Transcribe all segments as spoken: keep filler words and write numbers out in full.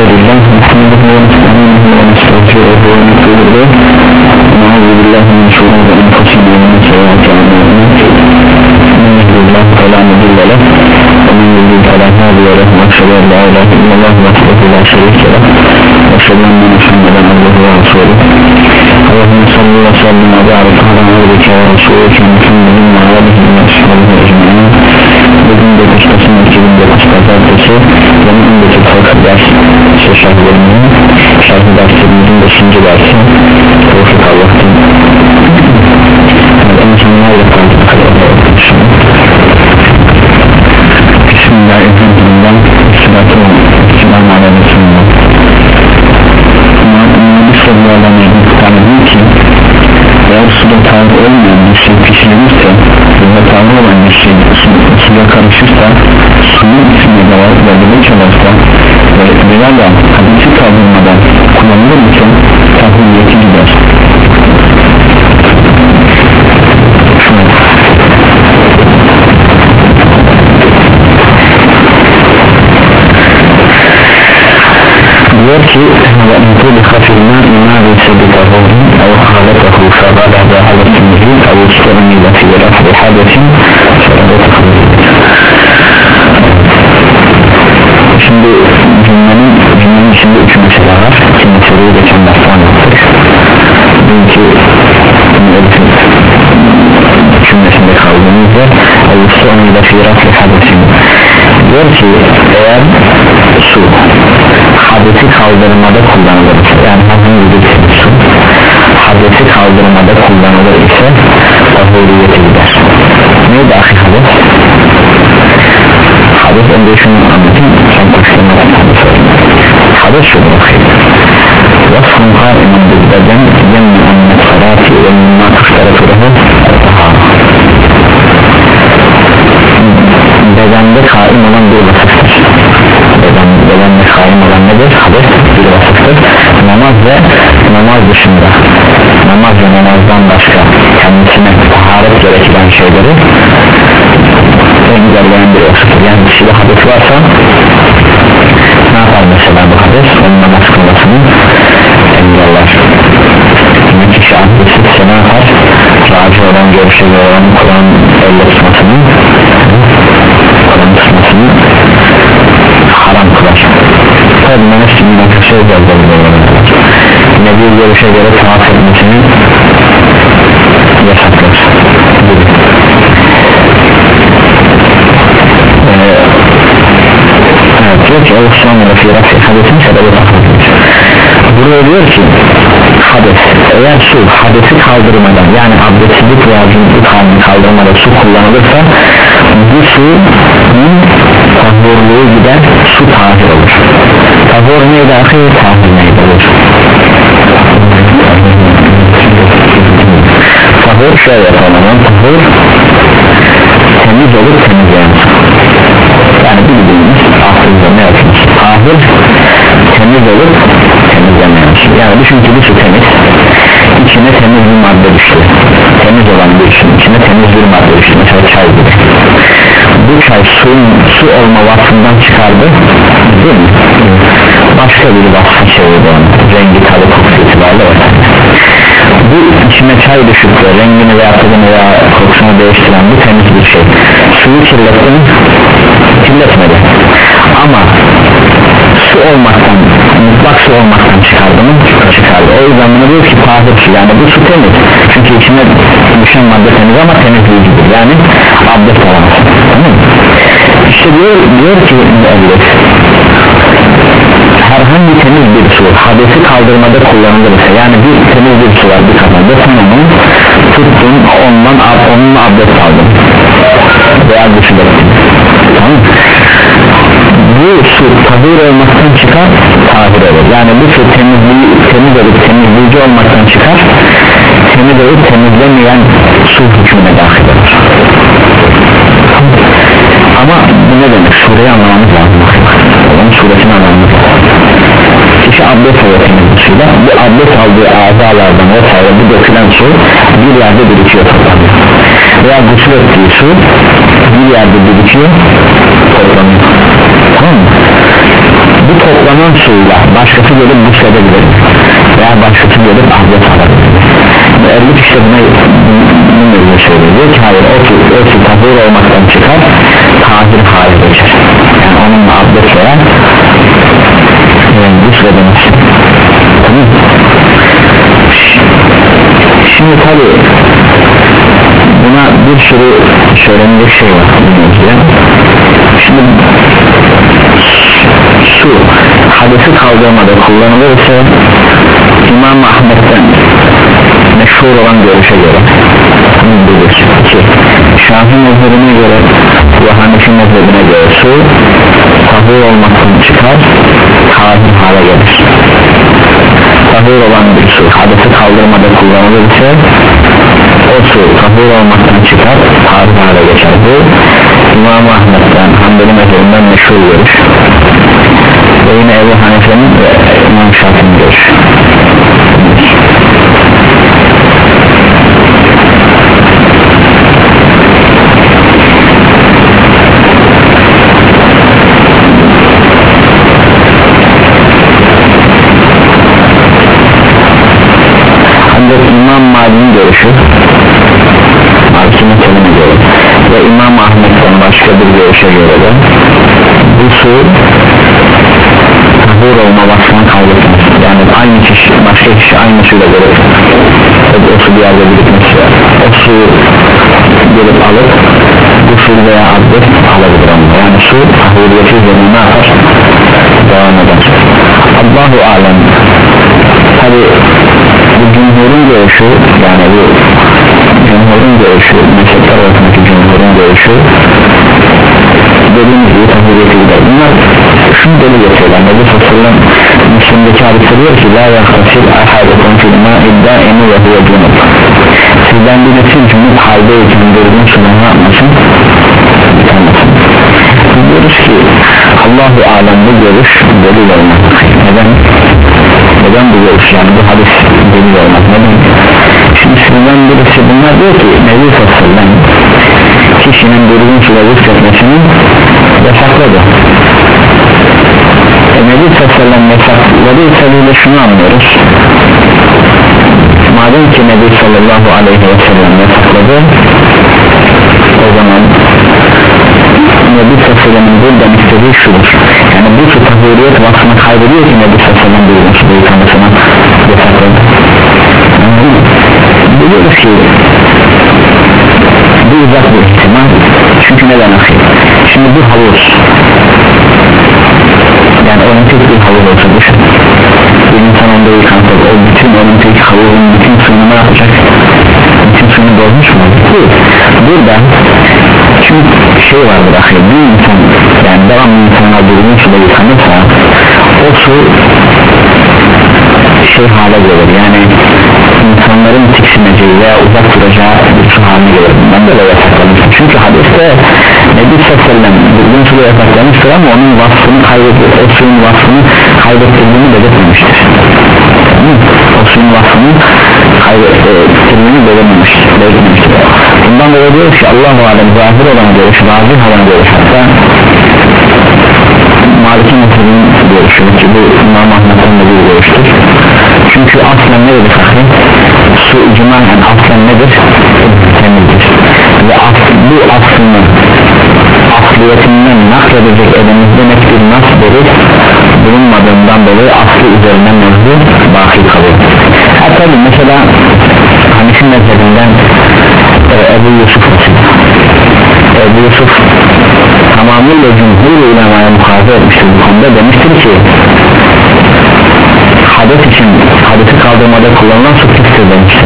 Elhamdülillah Na'udhu billahi min şururi enfusina ve min seyyiati a'malina men yahdihillahu fela mudille lehu ve men yudlil fela hadiye lehu ve eşhedü en la ilahe illallah vahdehu la şerike lehu ve eşhedü enne Muhammeden abduhu ve resuluhu. Allahümme salli ve sellim ve barik ala abdike ve resulike Muhammedin ve alihi ve ashabihi ecmaîn. Bugün dokuz Kasım iki bin dokuz Pazartesi yeni önceki fıkıh ders şerhlerimizin şerh derslerimizin beşinci dersi Tevfik Allah'tan en sonlarla kaldık. Bismillahirrahmanirrahim. Selamun aleyküm. Nabi sallallahu aleyhi ve sellem diyor ki eğer suda tanrı olmayan bir şey pişirilirse suda tanrı olan bir şey suya karışırsa suyun içine dalga çalarsa veya da hadisi kaldırmadan kullanılır mı? Tahviyeti gider. diyor ki ve intuli hafirna imâri sebitahûn ev hâletahû fâgâlâdâ hâletimizi ev ustuğunîle fîrâfî hâdetin şimdi cümlenin cümlenin içinde üç mesele var. İki meseleyi geçen derste anlattık. Çünkü cümlesinde kaldığımızda ev ustuğunîle fîrâfî hâdetin diyor ki eğer su hadesi kaldırmada kullanılır yani herhangi bir su hadesi kaldırmada kullanılır ise tahuriyete gider. Neydi ahi hades? Hades önce şunu anlatayım sen koşturmadan hades şudur ahi vasfın kâimen bilbeden yemni annet salati ve minna kuştaraturuhu bedende kaim olan bir vasıftır. Beden, bedende kaim olan nedir? Hades bir vasıftır. Namaz ve namaz dışında namaz ve namazdan başka kendisine taharet gerekilen şeyleri engelleyen bir vasıftır. Yani kişide hades varsa ne yapar mesela bu hades? Onun namaz kılmasını engeller. Yani kişi abdestsiz ne yapar? Raci olan görüşe göre olan Kur'an elle tutmasını Kur'an tutmasını haram kılar. Tabi menefsi bir nakışı özellikle Nebi görüşe göre tavaf etmesini yasaklar. Ee, evet diyor ki o sonra fi rafi hadesin sebebi tahrik. Buraya diyor ki hades eğer su hadesi kaldırmadan yani abdestsizlik veya cünüplük halini kaldırmadan su kullanılırsa bu suyun tahurluğu gider su tahir olur. Tahur neydi ahir tahir neydi olur? Tahur şöyle yapalım tahur temiz olup temizleyen yani bildiğimiz aklınıza ne yapmış tahir temiz olup temizlemeyen yani düşün ki bu su temiz içine temiz bir madde düştü temiz olan bir su içine temiz bir madde düştü mesela çay gibi bu çay suyun su olma vasfından çıkardı değil mi? Başka bir vasfı çevirdi onu rengi tadı kokusu itibarlı bu içine çay düşüp de rengini veya tadını veya kokusunu değiştiren bu temiz bir şey suyu kirletti mi? Kirletmedi ama su olmaktan mutlak su olmaktan çıkardı mı? Çıkardı. O yüzden bunu diyor ki tahir su yani bu su temiz çünkü içine düşen madde temiz ama temizleyicidir yani abdest alamaz. Tamam. İşte diyor, diyor ki herhangi temiz bir su hadesi kaldırmada kullanılırsa yani bir temiz bir su var bir kafada sen onu tuttun ondan onunla abdest aldın veya gusül ettin. Tamam. Bu su tahir olmaktan çıkar tahir olur yani bu su temizliği, temiz olup temizleyici olmaktan çıkar temiz olup temizlemeyen su hükmüne dahil olur. Ama bu ne demek? Sureyi anlamamız lazım. Onun suresini anlamamız lazım. Kişi abdest alıyor temizlik suyla bu abdest aldığı azalardan vesaire bu dökülen su bir yerde birikiyor toplanıyor veya gusül ettiği su bir yerde birikiyor toplanıyor. Tamam mı? Bu toplanan onun suyuyla başkası gelip gusledebilir veya başkası gelip abdest alabilir. Erlik işte buna bunu söylüyor, diyor ki hayır o su, o su tahur olmaktan çıkar, tahir hale geçer, yani onunla abdest veya yani gusledemez. Tamam. Şimdi tabi buna bir sürü söylenecek şey var. Şimdi su hadesi kaldırmada kullanılırsa İmam Ahmet'ten meşhur olan görüşe göre iki Şafii mezhebine göre ve Hanefi mezhebine göre su tahur olmaktan çıkar, tahir hale gelir. Tahur olan bir su hadesi kaldırmada kullanılırsa o su tahur olmaktan çıkar, tahir hale geçer. Bu İmam Ahmet'ten, Hanbeli mezhebinden meşhur görüş ve yine Ebu Hanife'nin ve İmam Şafii'nin görüşü. İmam Malik'in görüşü Malik'in kendine göre ve İmam Ahmet'ten başka bir görüşe göre de bu su tahur olma vasfını kaybetmez, yani aynı kişi başka kişi aynı suyla görür o su bir yerde birikmesi o suyu gelip alıp gusül veya abdest alabilir onunla, yani su tahuriyeti üzerine ne yapar? Devam eder. Allahu alem. Tabi bu cumhurun görüşü, yani bu cumhurun görüşü, mezhepler arasındaki cumhurun görüşü dediğimiz gibi tahuriyeti gider. Bunlar şunu deli getiriyorlar. Nebi Sallallahu Müslim'deki hadiste diyor ki la yakhasil ahadetun fil ma'idda eni ve huve cunub. Sizden birisi cunub haldeyken durgun suna ne yapmasın? Bitirmesin. Biz diyoruz ki Allah-u Alem bu görüş delil olmaz. Neden? Neden bu görüş, yani bu hadis delil olmaz? Neden? Şimdi sizden birisi bunlar diyor ki Nebi Sallallahu kişinin durgun suda gusletmesini yasakladı. E, Nebi Sallallahu yasakladı ise şunu anlıyoruz. Madem ki Nebi Sallallahu Aleyhi ve Sellem yasakladı, o zaman Nebi Sallallahu buradan istediği şudur, yani bu su tahuriyet vasfını kaybediyor ki Nebi Sallallahu durgun suda yıkamasına yasakladı. Biliyoruz ki bu uzak bir ihtimal, çünkü neden akıyor? Şimdi bu havuz, yani olimpik bir havuz olsa düşün, bir insan onda yıkansa o bütün olimpik havuzun bütün suyunu ne yapacak? Bütün suyunu bozmuş mu? Değil. Burada çünkü şey vardır akıyor, bir insan, yani devamlı insanlar durgun suda yıkanırsa o su şey hale gelir, yani insanların tiksineceği veya uzak duracağı bir su haline gelir. Bundan da yasaklamıştır. Çünkü hadiste Nebi Sallallahu durgun suda yasaklamıştır ama onun vasfını kaybettir, o suyun vasfını kaybettirdiğini belirtmemiştir. O suyun vasfını kaybettirdiğini belirtmemiştir. Bundan dolayı diyoruz ki Allah-u Alem zahir olan görüş, vazih olan görüş, hatta Malik'in mezhebinin görüşü ki bu İmam Ahmet'in de bir görüştür. Çünkü aslen nedir fakir? Su icmaen yani aslen nedir? Temizdir. Ve asl, bu aslını asliyetinden nakledecek elimizde net bir nas verir bulunmadığından dolayı aslı üzerinden mevzu baki kalıyor. Hatta mesela Hanefi mezhebinden e, Ebu Yusuf Ebu Yusuf tamamıyla cumhur ulemaya muhafaza etmiştir bu konuda, demiştir ki hades için hadesi kaldırmada kullanılan su pistir demiştir.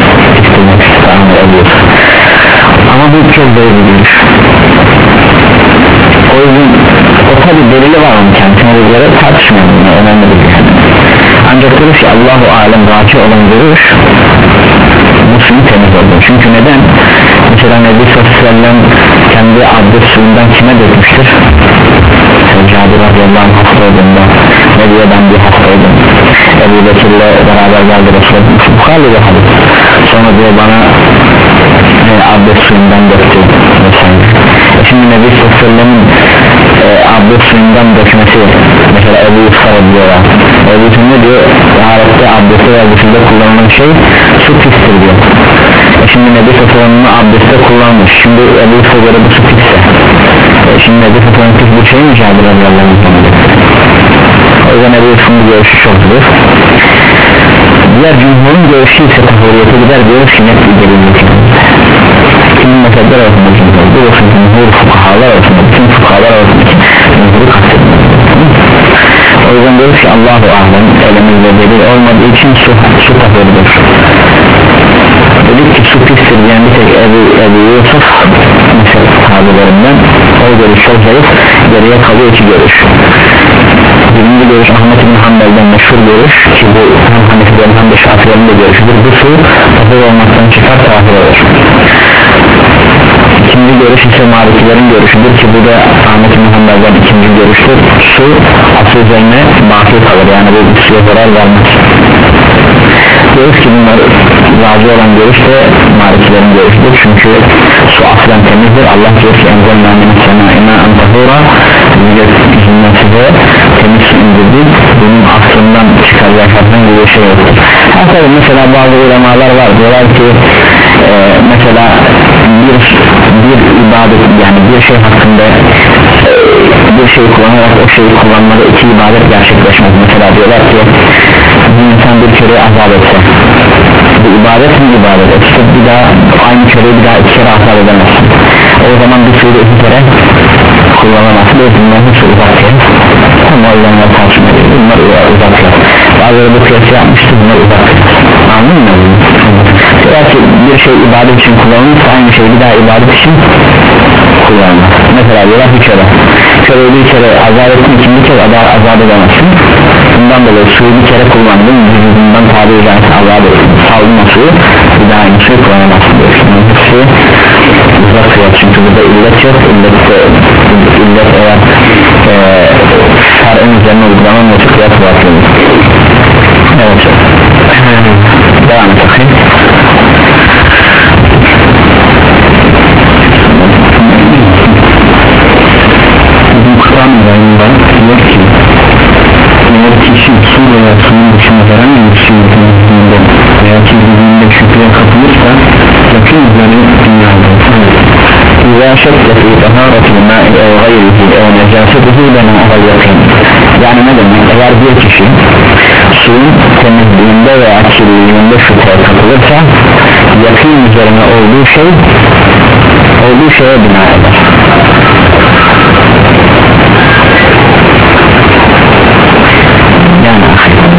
Ama bu çok zayıf bir görüş. O yüzden o tabi delili var onun kendisine göre tartışmıyorum, önemli bir şey. Ancak diyoruz ki Allah-u Alem vaki olan görüş bu suyu temiz oldu. Çünkü neden? Mesela Nebi Sallallahu kendi abdest suyundan kime dökmüştür? Cabir radıyallahu anh hasta olduğunda ne diyor, ben bir hastaydım, Ebu Bekir'le beraber geldi Resulullah, Bukhari ve hadis, sonra diyor bana e, abdest suyundan döktü vesaire. E şimdi Nebi Sallallahu e, abdest suyundan dökmesi mesela Ebu Yusuf'a diyor taharette, abdeste ve gusülde kullanılan şey su pistir diyor. E şimdi Nebi Safran'ın abdeste kullanmış, şimdi Ebu Yusuf'a göre bu su pisse, e şimdi Nebi Safran'ın pis bir şey mi Cabir radıyallahu anh? O yüzden Ebu Yusuf'un bu görüşü çok zor. Diğer cumhurun görüşü ise tahuriyete gider diyoruz ki net bir delillik. Kimin mezhepler arasında cumhur, bu olsun cumhur fukahalar arasında, bütün fukahalar arasındaki cumhuru kastedilir. O yüzden diyoruz ki Allahu alem elimizde delil olmadığı için su, su tahurdur. Dedik ki su pistir diyen bir tek Ebu, Ebu Yusuf mezhep sahabilerinden, o görüş çok zayıf, geriye kalıyor iki görüş. Birinci görüş Ahmet bin Hanbel'den meşhur görüş ki bu hem Hanefilerin hem de Şafiilerin de görüşüdür. Bu su tahur olmaktan çıkar, tahur olur. İkinci görüş ise Malikilerin görüşüdür ki bu da Ahmet bin Hanbel'den ikinci görüştür. Su asıl üzerine baki kalır, yani bu suya zarar vermez. Diyoruz ki bunlar razı olan görüş de Malikilerin görüşüdür, çünkü su aslen temizdir. Allah diyor ki enzelna min semâina en tahura, yüzünden size temiz su indirdik, bunun aslından çıkaracaklardan bir şey yoktur. Hatta mesela bazı ulemalar var, diyorlar ki e, mesela bir, bir ibadet, yani bir şey hakkında e, bir şey kullanarak o şeyi kullanmada iki ibadet gerçekleşmez. Mesela diyorlar ki bir insan bir kere azap etse, bu ibadet mi ibadet etse, bir daha aynı köreyi bir daha iki kere azap edemezsin. O zaman bir suyu iki kere kullanamazsın. Bunların hepsi uzaklar, ama o yüzden tartışma ediyor, bunlar uzaklar. Bazıları bu kıyası yapmıştır, bunlar uzaklar. Anladın mı? Diyorlar ki bir şey ibadet için kullanılırsa aynı şey bir daha ibadet için kullanılır. Mesela diyorlar bir kere köreyi bir kere azap ettin, ikinci kere azap, azap edemezsin. Bundan dolayı suyu bir kere kullandın, vücudundan tabi edilmesi azap ettin, saldın o suyu, bir daha aynı suyu kullanamazsın diyor. Bunun hepsi uzak kıyas, çünkü burada illet yok. İllet, de, illet eğer e, şer'in üzerine uygulanan ve kıyas bakıyor. Evet, devam et bakayım. Bu Kur'an rayında diyor ki eğer kişi su veya suyun dışında herhangi bir şeyin temizliğinde veya kirliliğinde şüpheye kapılırsa yakın üzeri dünyadır. İzâ şekle fî tahâretil mâ'i ev gayrihi ev necâsetuhu lena evel yakın. Yani ne demek? Eğer bir kişi suyun temizliğinde veya kirliliğinde şüpheye kapılırsa yakın üzerine olduğu şey olduğu şeye bina eder. Yani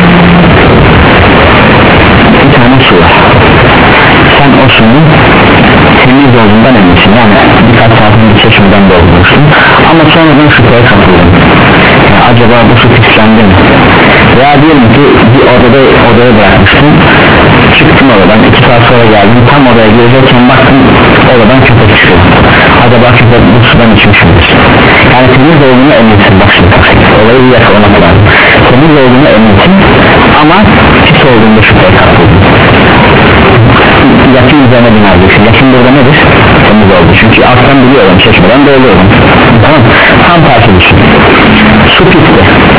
bir tane su var, sen o suyun temiz olduğundan eminsin, yani birkaç saatin bir çeşmeden doldurursun ama sonradan şüpheye kapıldın, yani acaba bu su pislendi mi veya diyelim ki bir odada odaya bırakmışsın, çıktın odadan iki saat sonra geldin, tam odaya girecekken baktın odadan köpek çıkıyor, acaba köpek bu sudan içmiş midir? Yani temiz olduğuna eminsin, bak şimdi olayı bir yakalamak lazım, temiz olduğuna eminsin ama pis olduğunda şüpheye kapıldın, yakın üzerine binacaksın. Yakın burada nedir? Temiz oldu, çünkü alttan biliyorum, çeşmeden doğruyorum, tamam, tam tersi düşün, su pisti,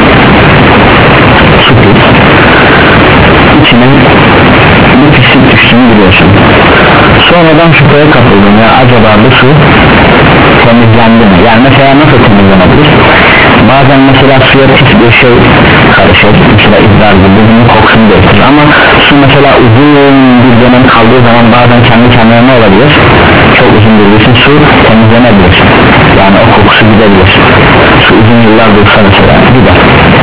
su pis, içine bir pislik düştüğünü biliyorsun, sonradan şüpheye kapıldın ya acaba bu su temizlendi mi? Yani mesela nasıl temizlenebilir? Bazen mesela suya pis bir şey karışır, mesela idrar gibi bunun kokusunu gösterir ama su mesela uzun bir dönem kaldığı zaman bazen kendi kendine ne olabilir? Çok uzun bir için su temizlenebilir, yani o kokusu gidebilir, su uzun yıllar dursa mesela gider.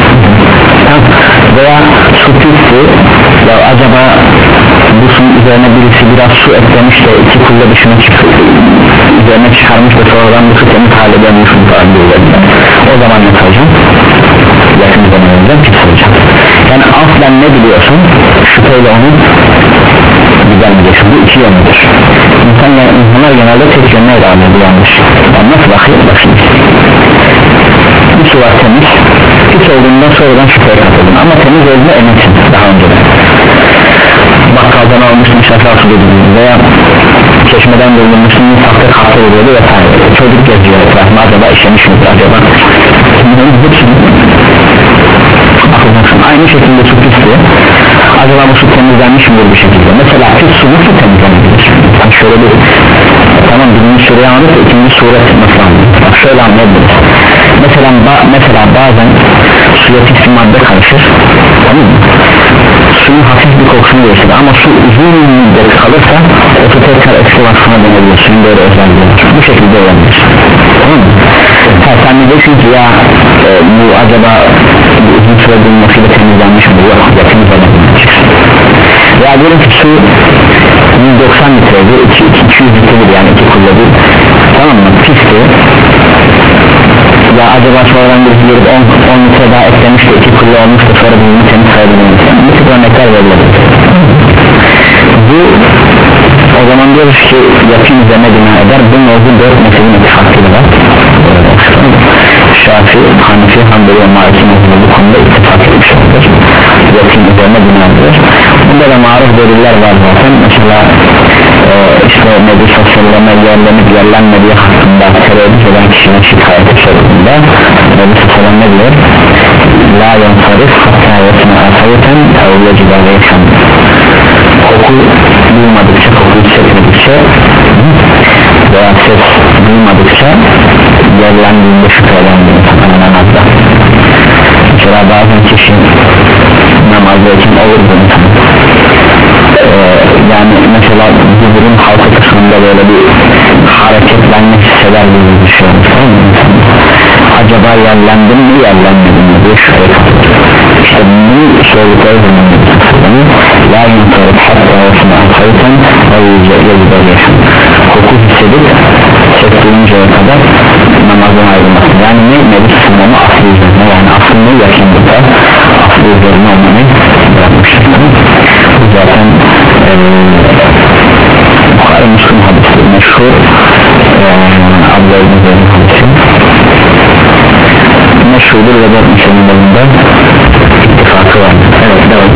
Veya su pisti, ya acaba bu suyun üzerine birisi biraz su eklemiş de iki kulla dışına çıkıyor, üzerine çıkarmış da sonradan bu su temiz hale dönmüş falan diyorlar. O zaman ne yapacağım? Yakın zamanında pis olacak. Yani aslen ne biliyorsun? Şüpheyle onun güzelmeyeceksin. Bu iki yönlüdür. İnsan, yani insanlar genelde tek yönüne ele alıyor bu yanlış. Yani nasıl bakıyor? Bakayım. Bir su var temiz, pis olduğundan sonradan şüpheye kapıldın ama temiz olduğuna eminsin daha önceden. Bakkaldan almışsın, şaşal su dediğiniz veya çeşmeden doldurmuşsun, sahte kahve oluyordu vesaire. Çocuk geziyor etrafında, acaba işlemiş midir acaba? Bunların hepsini akıllarsın. Aynı şekilde su pis acaba bu su temizlenmiş midir bir şekilde? Mesela pis su nasıl temizlenebilir? Bak şöyle bir, tamam birinci sureyi anladık, ikinci sure nasıl anladık? Bak şöyle anlayabiliriz. Mesela, ba mesela bazen suya pis bir madde karışır, tamam mı? Suyun hafif bir kokusunu verir ama su uzun müddet kalırsa o su tekrar eski vasfına dönebilir, suyun böyle özelliği var. Bu şekilde olabilir, tamam mı? Ha, sen de diyorsun ki ya e, bu acaba bu uzun süre bulunmasıyla temizlenmiş mi? Yok, yakın zamanda çıksın. Ya diyelim ki su yüz doksan litreydi, iki yüz litredir yani iki kullanır, tamam mı? Pisti. Ya acaba sonradan bir gelip on litre daha eklemiş de iki kullı olmuş da sonra bunu temiz sayılmış. Bu tip örnekler verilebilir. Bu o zaman diyoruz ki yakın üzerine bina eder. Bu mevzu dört mezhebin ittifakları var. Şafi, Hanefi, Hanbeli ve Maliki mezhebi bu konuda ittifak etmişlerdir. Yakın üzerine bina eder. Bunda da maruf deliller var zaten. Mesela e, işte Nebi Sosyal'lama yerlenip yerlenmediği hakkında tereddüt eden kişinin şikayeti sorusunda Nebi Sosyal'ın ne diyor? La yansarif hatta yetine asayeten evleci davayeten. Koku duymadıkça, koku hissetmedikçe veya ses duymadıkça yerlendiğinde şüphelendiğinde sakın namazda. Mesela bazen kişi namazdayken olur bu insan. Ee, yani mesela burun halka kısmında böyle bir hareketlenme hisseder gibi düşünüyoruz, tamam mı? Acaba yerlendim mi yerlenmedim mi diye şüphe kapatır. İşte bunu sordukları zaman la yuntarıp hatta olsuna alkayten yazıdarıyasın. Koku hissedip ses duyuncaya kadar namazdan ayrılmasın. Yani ne? Nebi sınırını aslı üzerine, yani aslında yakınlıkta aslı üzerine olmayı bırakmıştır. Bu zaten Bukhari Müslüm hadisi, meşhur Abdülhamid'in hadisi meşhurdur ve dört müslümanlarında ittifakı var. Evet, devam.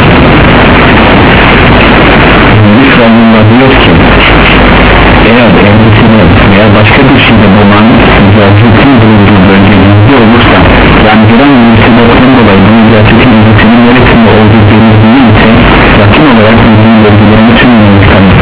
Müslümanlar diyor ki eğer evlisine veya başka bir şeyde bulunan izacetin bulunduğu bölgelerde olursa, yani giden müslümanların dolayı bu izacetin ilgisinin neresinde olduğu belirliği ise yakın olarak ilgili bölgelerini tüm yönetkenler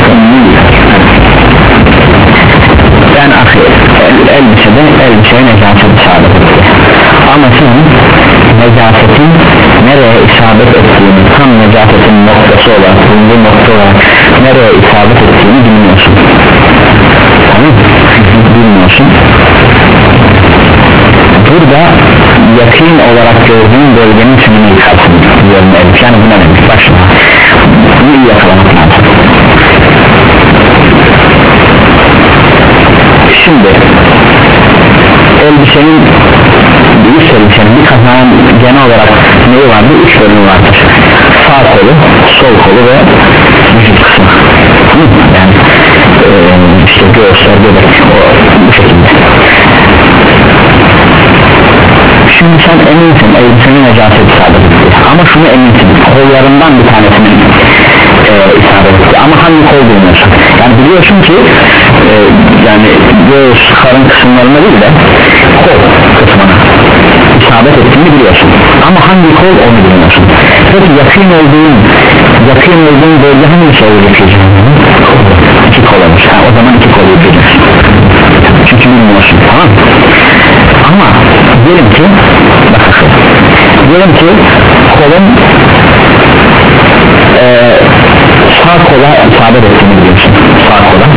yani akı elbisede elbiseye necaset isabet etti ama sen necasetin nereye isabet ettiğini, tam necasetin noktası olarak, bulunduğu nokta olarak nereye isabet ettiğini bilmiyorsun, tamam mı? Bilmiyorsun. Burada yakın olarak gördüğün bölgenin tümünü yıkarsın diyorum, yani bu ne demek? Bak şimdi bunu iyi yakalamak lazım. Şimdi elbisenin bir üst elbisenin bir kazanın genel olarak neyi vardır? Üç bölümü vardır. Sağ kolu, sol kolu ve vücut kısmı. Yani e, işte göğüsler, göbek, o bu şekilde. Şimdi sen eminsin elbisenin necaset isabet etti ama şunu eminsin, kollarından bir tanesinin e, isabet etti ama hangi kol bilmiyorsun. Yani biliyorsun ki e, yani göğüs, karın kısımlarına değil de kol kısmına isabet ettiğini biliyorsun ama hangi kol onu bilmiyorsun. Peki yakın olduğun yakın olduğun bölge hangisi olacak? İki kol olmuş. Ha, o zaman iki kol yıkayacaksın çünkü bilmiyorsun, tamam. Ama diyelim ki bakın, diyelim ki kolun e, sağ kola isabet ettiğini biliyorsun, sağ kola,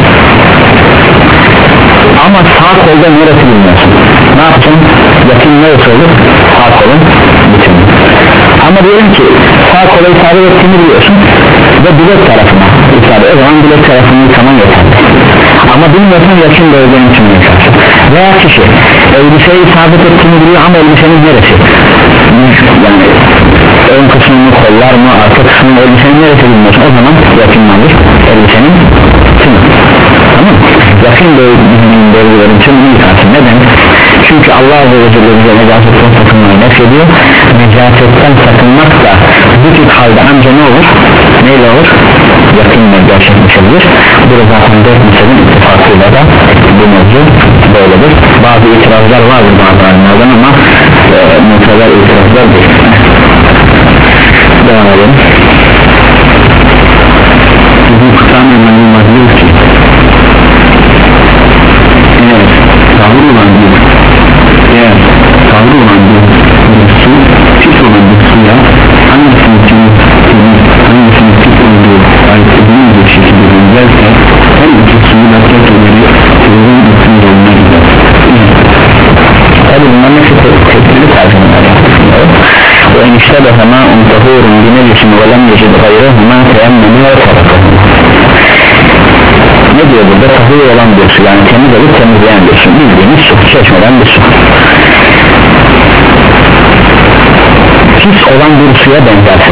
ama sağ kolda neresi bilmiyorsun. Ne yapacaksın? Yakın neresi olur? Sağ kolun bütün. Ama diyelim ki sağ kola isabet ettiğini biliyorsun ve bilek tarafına isabet, o zaman bilek tarafını yıkaman yeterli. Ama bilmiyorsan yakın bölgenin tümünü yıkarsın. Veya kişi elbiseye isabet ettiğini biliyor ama elbisenin neresi? Yani ön kısmını, kollar mı, arka kısmını, elbisenin neresi bilmiyorsun, o zaman yakınlandır elbisenin tümü. Tamam mı? Yakın bölgelerin tümünü yıkarsın. Neden? Çünkü Allah Azze ve Celle bize necasetten sakınmayı nefrediyor. Necasetten sakınmak da bu tip halde anca ne olur? Neyle olur? Yakınla gerçekleşebilir. Burada zaten dört mezhebin ittifakıyla da bu mevzu böyledir. Bazı itirazlar vardır bazı alimlerden ama e, muteber itirazlar değil. Devam edelim. tabi bunların hepsi tepkili tercümeler ve eniştede hemen untahurun binecisin ve lem yecid gayrıhuma teyemmeni ve tarafı. Ne diyor burada? Tahur olan bir su, yani temiz olup temizleyen bir su, bildiğimiz su, çeşmeden bir su. Pis olan bir suya benzerse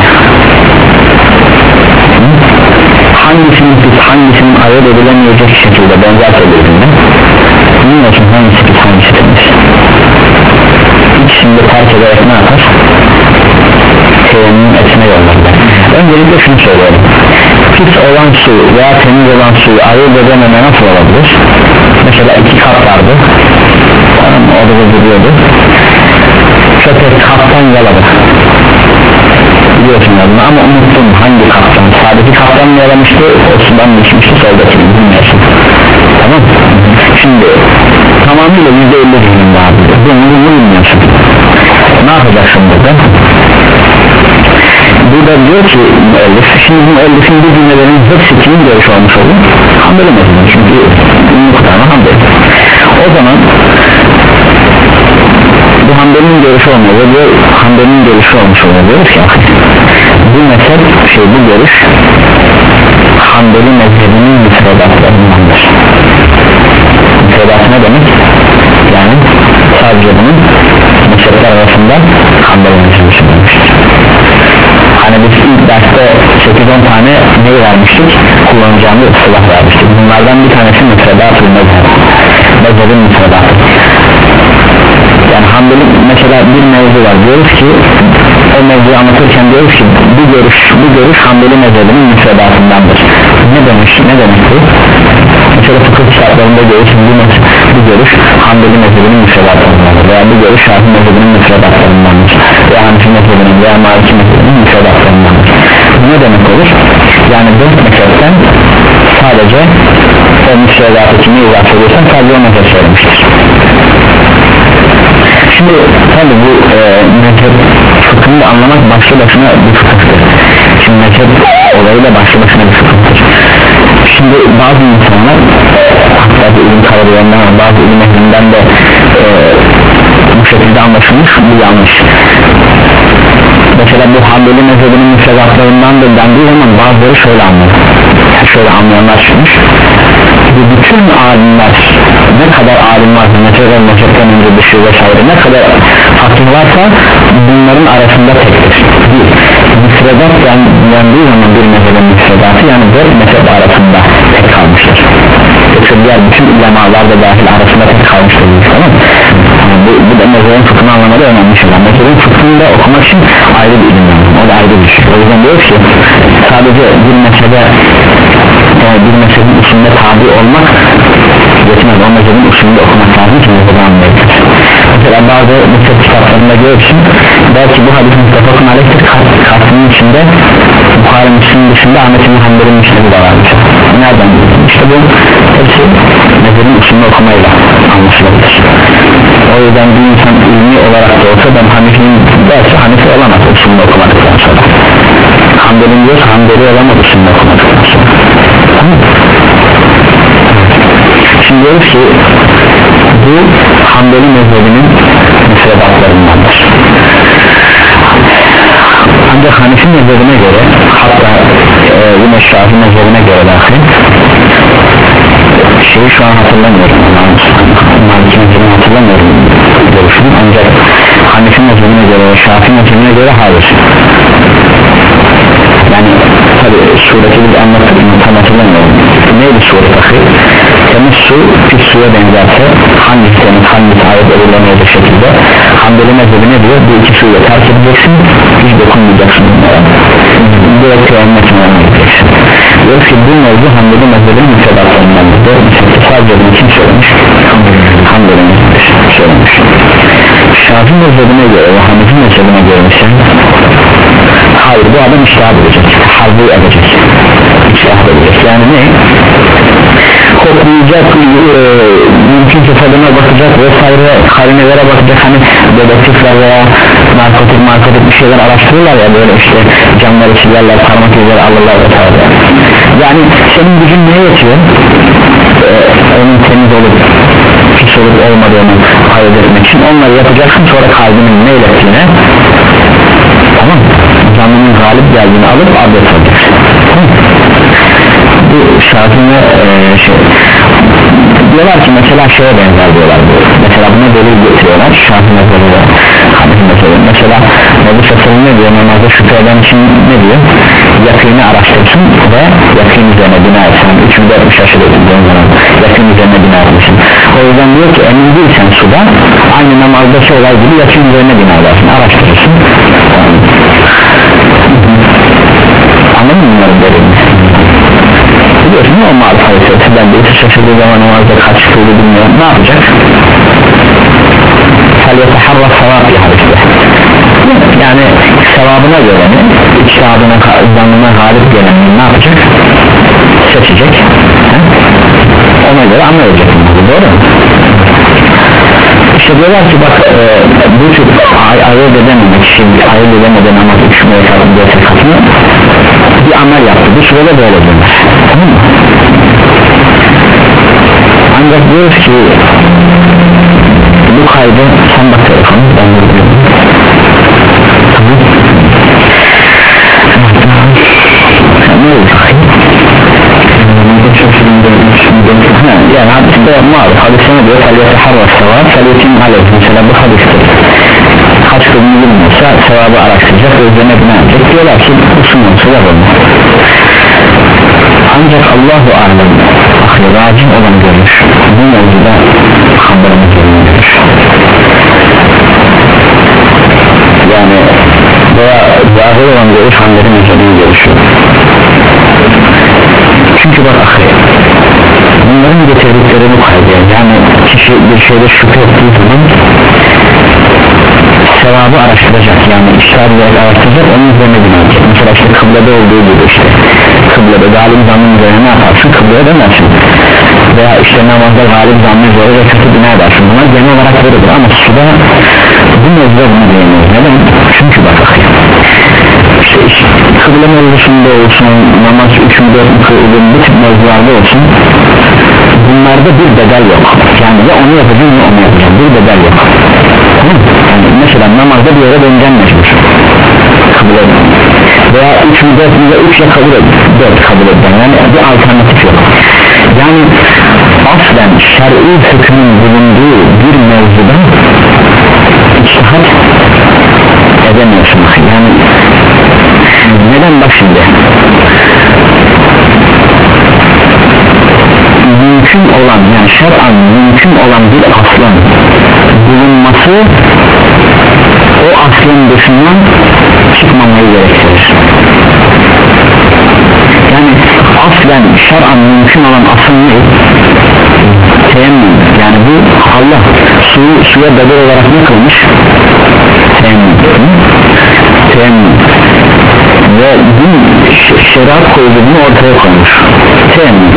hangisinin pis, hangisinin ayırt edilemeyecek şekilde benzerse birbirine bilmiyorsun hangisi pis, hangisi temiz. İkisini de terk ederek ne yapar? Teyemmüm etme yollarında. Öncelikle şunu söylüyorum, pis olan su veya temiz olan suyu ayırt edememe nasıl olabilir? Mesela iki kap vardı, orada da duruyordu, köpek kaptan yaladı, biliyorsun adını ama unuttum hangi kaptan, sağdaki kaptan mı yalamıştı, o sudan mı içmişti, soldakini bilmiyorsun. Tamam, şimdi tamamıyla yüzde elli zihninde abi, bunu bilmiyorsun. Ne yapacaksın burada? Burada diyor ki müellif, şimdi bu müellifin bu cümlelerin hepsi kimin görüşü olmuş olur? Hanbeli mezhebi, çünkü muhtemelen Hanbeli. O zaman bu Hanbeli'nin görüşü olmuyor ve Hanbeli'nin görüşü olmuş oluyor, diyoruz ki bu mezhep şey, bu görüş Hanbeli mezhebinin müfredatlarındandır. Müfredat ne demek? Yani sadece bunun mezhepler arasında Hanbeli mezhebi söylemiştir. Hani biz ilk derste sekiz on tane ne vermiştik? Kullanacağımız ıslah vermiştik. Bunlardan bir tanesi müfredat-ül mezheb, mezhebin müfredatı. Yani Hanbeli mesela bir mevzu var, diyoruz ki o mevzuyu anlatırken diyoruz ki bu görüş, bu görüş Hanbeli mezhebinin müfredatındandır. Ne demiş, ne demek bu? Mesela fıkıh kitaplarında görürsün bu, bu görüş Hanbeli mezhebinin müfredatlarındandır veya bu görüş Şafii mezhebinin müfredatlarındandır veya Hanefi mezhebinin veya Maliki mezhebinin müfredatlarındandır. Bu ne demek olur? Yani dört mezhepten sadece o müfredatı kimi izah ediyorsan sadece o mezhep söylemiştir. Şimdi tabi bu e, mezhep fıkhını anlamak başlı başına bir fıkıhtır. Şimdi mezhep olayı da başlı başına bir fıkıhtır. Şimdi bazı insanlar, hatta bir ilim kavramlarından ama bazı ilim ehlinden de e, bu şekilde anlaşılmış, bu yanlış. Mesela bu Hanbeli mezhebinin müfredatlarındandır dendiği zaman bazıları şöyle anlar, şöyle anlayanlar çıkmış. Bütün alimler, ne kadar alim varsa, mezhebden mezhepten önce dışı vesaire, ne kadar fakir varsa bunların arasında tektir. Bir müfredat dendiği zaman bir mezhebin müfredatı, yani dört mezhep arasında tek kalmıştır. Yoksa diğer bütün ulemalar da dahil arasında tek kalmıştır. Tamam mı? Yani bu, bu da mezhebin fıkhını anlamada önemli şeyler. Mezhebin fıkhını da okumak için ayrı bir ilim lazım, o da ayrı bir şey. O yüzden diyoruz ki sadece bir mezhebe, yani bir mezhebin usulüne tabi olmak yetmez, o mezhebin usulünde okumak lazım ki mezhebi anlayabilir. Mesela bazı mezhep kitaplarında görürsün, belki bu hadis mutlaka aleyhtir, kastının içinde Bukhari Müslim dışında Ahmet bin Hanbel'in müsnedi de varmış. Nereden bildim? İşte bu hepsi mezhebin usulünü okumayla anlaşılabilir. O yüzden bir insan ilmi olarak da olsa ben Hanefi'nin dersi Hanefi olamaz usulünü okumadıktan sonra. Hanbel'in diyorsa Hanbeli olamaz usulünü okumadıktan sonra. Tamam. Şimdi diyoruz ki bu Hanbeli mezhebinin müfredatlarındandır. Ancak Hanefi mezhebine göre, hatta e, yine Şafii mezhebine göre dahi şeyi şu an hatırlamıyorum, Maliki mezhebini hatırlamıyorum görüşünü, ancak Hanefi mezhebine göre ve Şafii mezhebine göre hayır. Yani tabi sureti biz anlattık, tam hatırlamıyorum. Neydi suret akı? Temiz su pis suya benzerse hangisi temiz, hangisi ayırt edilemeyecek şekilde Hanbeli mezhebi ne diyor? Bu iki suyu terk edeceksin, hiç dokunmayacaksın bunlara, direkt kıyametine edeceksin. Diyor ki bu mevzu Hanbeli mezhebinin müfredatlarındandır. Bu müfredatı sadece bunu kim söylemiş? Hanbeli mezhebi söylemiş. Şafii mezhebine göre ve Hanefi mezhebine göre ise hayır, bu adam iştihad edecek, harbi edecek, iştihad edecek. Yani ne? Koklayacak, e, mümkünse tadına bakacak vesaire, karinelere bakacak, hani dedektifler veya narkotik narkotik bir şeyler araştırırlar ya, böyle işte camları çizerler, parmak izleri alırlar vesaire. Yani senin gücün neye yetiyor? Ee, onun temiz olup pis olup olmadığını ayırt etmek için onları yapacaksın, sonra kalbinin meylettiğine, tamam, zanının galip geldiğini alıp abdest alacaksın. Bu şartını e, şey diyorlar ki mesela şeye benzer diyorlar, mesela buna delil getiriyorlar şartına böyle mesela mesela Nebi Sallallahu ne diyor, namazda şüphe eden için ne diyor, yakını araştırsın ve yakın üzerine bina etsin, üç yüz altmış aşırı edildiğin zaman yakın üzerine bina etsin. O yüzden diyor ki emin değilsen suda aynı namazdaki olay gibi yakın üzerine bina edersin, araştırırsın. Anladın mı bunları delilini? Biliyorsun o marifet hadisi, ben birisi şaşırdığı zaman namazda kaç kıldı bilmiyorum, ne yapacak? فَلْيَتَحَرَّ sevap bir hadiste, yani sevabına geleni, içtihabına, zannına galip geleni ne yapacak? Seçecek. He? Ona göre amel edecek, doğru mu? İşte diyorlar ki bak e, bu tür ay ayırt edememek, şimdi ayırt edemeden namaz üçmeye kalındığı sekatını bir amel yaptı, bu sırada böyle diyorlar, tamam mı? Ancak diyoruz ki bu kaydı, sen bak telefonu, ben de biliyorum, tamam, ne olacak? Yani hadiste mal, hadiste ne diyor? فَلْيَتَحَرَّ السَّوَابِ فَلْيَتِمْ عَلَيْهِ. Mesela bu hadiste kaç kılını bilmiyorsa sevabı araştıracak ve üzerine bina edecek, diyorlar ki bu sunum sevap olmaz. Ancak Allahu alem ahir racim olan görmüş, bu mevzuda haberimiz görmüş, yani veya zahir olan görüş hanların üzerine görüşüyor. Çünkü bak ahir bunların getirdikleri bu kaydı, yani kişi bir şeyde şüphe ettiği zaman sevabı araştıracak, yani işler olarak araştıracak, onun üzerine binecek. Mesela işte kıblede olduğu gibi, işte kıblede galip zannın üzerine ne yaparsın, kıbleye dönersin, veya işte namazda galip zannın üzerine ve kötü bina edersin, buna genel olarak verilir ama suda bu mevzuda bunu diyemiyoruz. Neden? Çünkü bak işte, işte kıble mevzusunda olsun, namaz üç mü dört mü kıldığın bu tip mevzularda olsun, bunlarda bir bedel yok, yani ya onu yapacağım ya onu yapacağım, bir bedel yok. Yani mesela namazda bir yere döneceğim mecbur, kabul edin, veya üç mü dört mü üç ya kabul edin, dört kabul edin, yani bir alternatif yok. Yani aslen şer'i hükmün bulunduğu bir mevzuda içtihat edemiyorsun. Yani neden? Bak şimdi mümkün olan, yani şer'an mümkün olan bir aslın bulunması o aslın dışından çıkmamayı gerektirir. Yani aslen şer'an mümkün olan asıl ne? Teyemmüm. Yani bu Allah suyu suya bedel olarak ne kılmış? Teyemmüm. Teyemmüm. Ve din şeriat koyduğunu ortaya koymuş. Teyemmüm.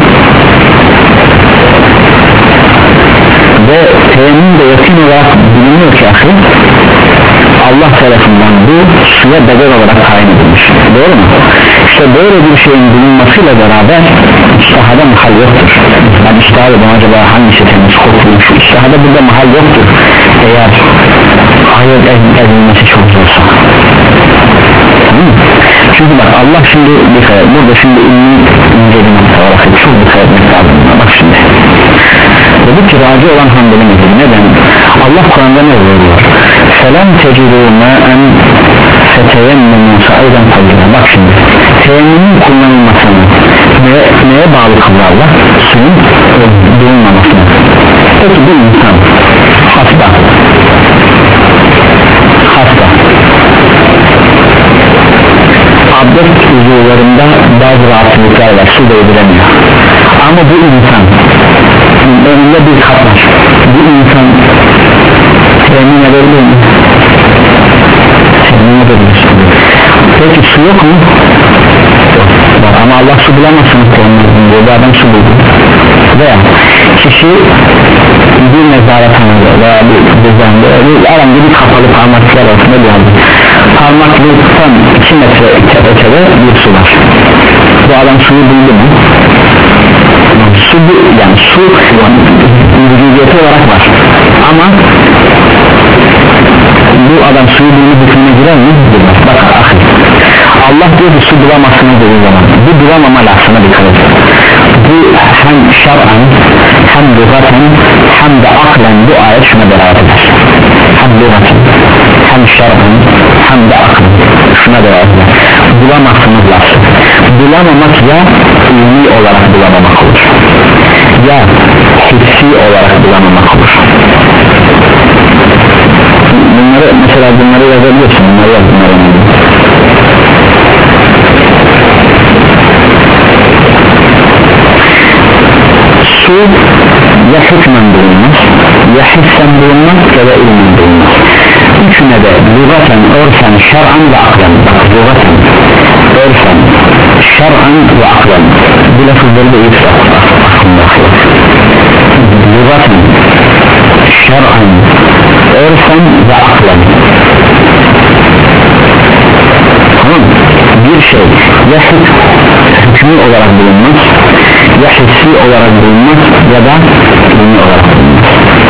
Ve teyemmüm de yakın olarak biliniyor ki ahir Allah tarafından bu suya bedel olarak tayin edilmiş. Doğru mu? İşte böyle bir şeyin bulunmasıyla beraber içtihada mahal yoktur. Yani içtihada ben acaba hangisi temiz kokmuş, içtihada burada mahal yoktur eğer ayırt edilmesi çok zorsa. Hmm. Çünkü bak Allah şimdi bir kere burada şimdi ünlü ince bir nokta olarak çok dikkat etmek lazım. Bak şimdi dedi ki raci olan hamdeli nedir? Neden? Allah Kur'an'da ne oluyor? Selam tecidû mâen feteyemmemû sa'idan tayyibâ. Bak şimdi teyemmümün kullanılmasını neye, neye bağlı kıldı Allah? Suyun bulunmamasına. Peki bir insan hasta hasta abdest uzuvlarında bazı rahatsızlıklar var, su değdiremiyor ama bu insan önünde bir kap var, bu insan temin edebilir mi? Temin edebilir. Peki su yok mu? Ama Allah su bulamazsınız temin diyor, bu adam su buldu. Veya kişi bir nezarethanede veya bir düzende herhangi bir kapalı parmaklar arasında bir halde parmaklıktan iki metre ötede bir su var. Bu adam suyu buldu mu? Su bu, yani su vücudiyeti olarak var ama bu adam suyu bulma hükmüne girer mi? Girmez. Bak ahir, Allah diyor ki su bulamazsınız dediği zaman bu bulamama lafına dikkat edin. Bu hem şer'an hem lügaten hem de aklen bu ayet şuna beraber eder. Hem lügaten hem şer'an hem de aklen şuna beraber eder. Bulamazsınız lafı. Bulamamak ya ilmi olarak bulamamak olur ya hissi olarak bulamamak olur. Bunları mesela bunları yazabiliyorsun, bunları yaz, bunları su ya hükmen bulunmaz ya hissen bulunmaz ya da ilmen bulunmaz. Üçüne de lügaten, örfen, şer'an ve aklen. Lügaten, örfen, şer'an ve aklen. Bu lafızları da iyi tutar. Lügaten, şer'an, örfen ve aklen. Tamam, bir şey ya hükmü olarak bulunmaz ya hissi olarak bulunmaz ya da ilmi olarak bulunmaz.